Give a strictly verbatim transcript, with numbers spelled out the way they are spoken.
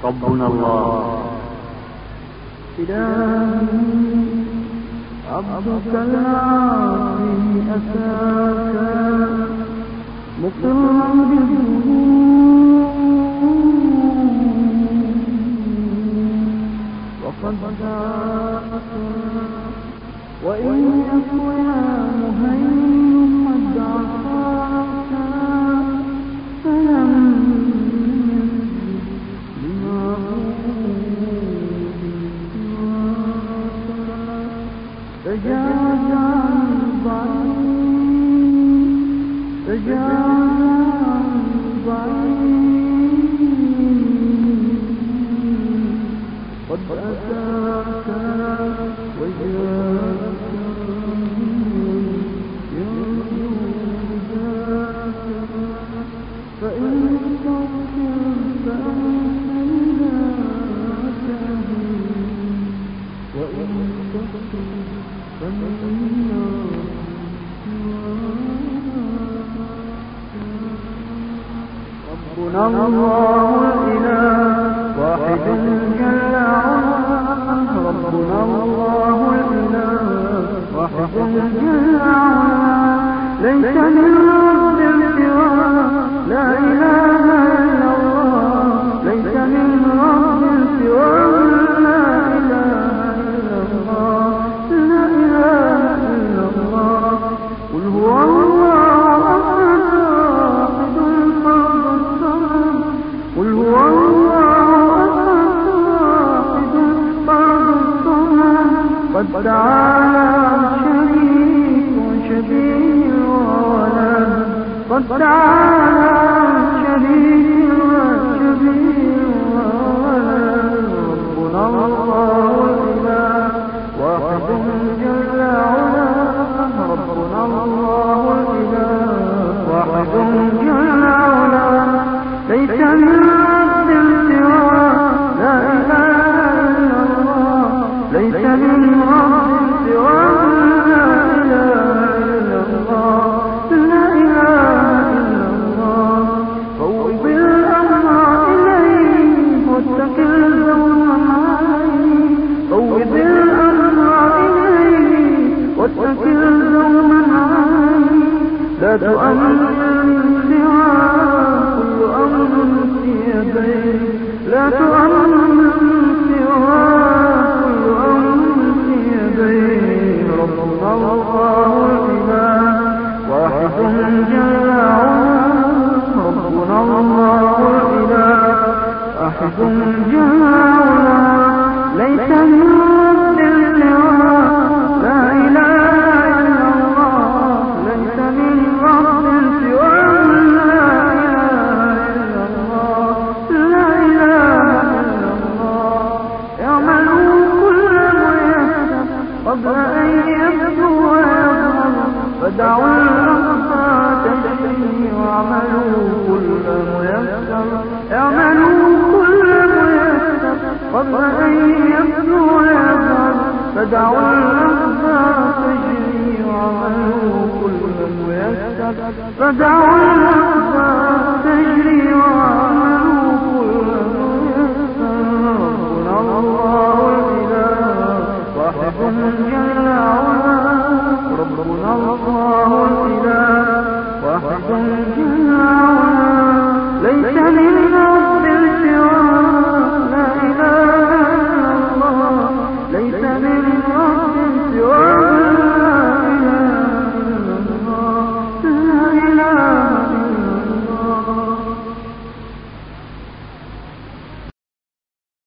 ربنا الله. إلهي عبدك العاصي أتاك مقرا بالذنوب وقد دعاك وإن يك يا مهيمن قد عصاك فلم تجاوز عن ضعيف تجاوز عن ضعيف قد أتاك وجاءك يرجو ذاك فإن تغفر فأنت ذاك وإن تغفر ربنا الله الإله واحد جل علاه ربنا الله الإله واحد جل علاه ليس من رب سواه لا إله إلا الله ليس من رب سواه لا إله إلا الله لا إله إلا الله قل هو الله أحد واحد فرد الصمد قل هو الله أحد واحد فرد الصمد قد تعالى شريك وشبيه وولد قد تعالى شريك وشبيه وولد ربنا الله الإله واحد جل علاه ربنا الله الإله واحد جل علاه ليس من رب سواه لا إله إلا الله ليس من رب سواه لا إله إلا الله لا إله إلا الله فوض الأمر إليه واتكل دوما عليه فوض الأمر إليه واتكل دوما عليه لا تؤمن سواه كل أمر في يديه لا تؤمن سواه كل أمر في يديه ربنا الله الإله واحد جل علاه ربنا الله الإله واحد جل علاه ليس من رب سواه لا إله إلا الله ليس من رب سواه لا إله إلا الله لا إله إلا الله اعملوا كل ميسر قبل أن يبدو ويظهر فدعوا الأخطى تجري واعملوا كل ميسر اعملوا كل ميسر قبل أن يبدو ويظهر فدعوا الأخطى تجري واعملوا كل ميسر فدعوا الأخطى تجري واعملوا كل ميسر ربنا الله الإله واحد جل علاه ربنا الله الإله واحد جل علاه ليس من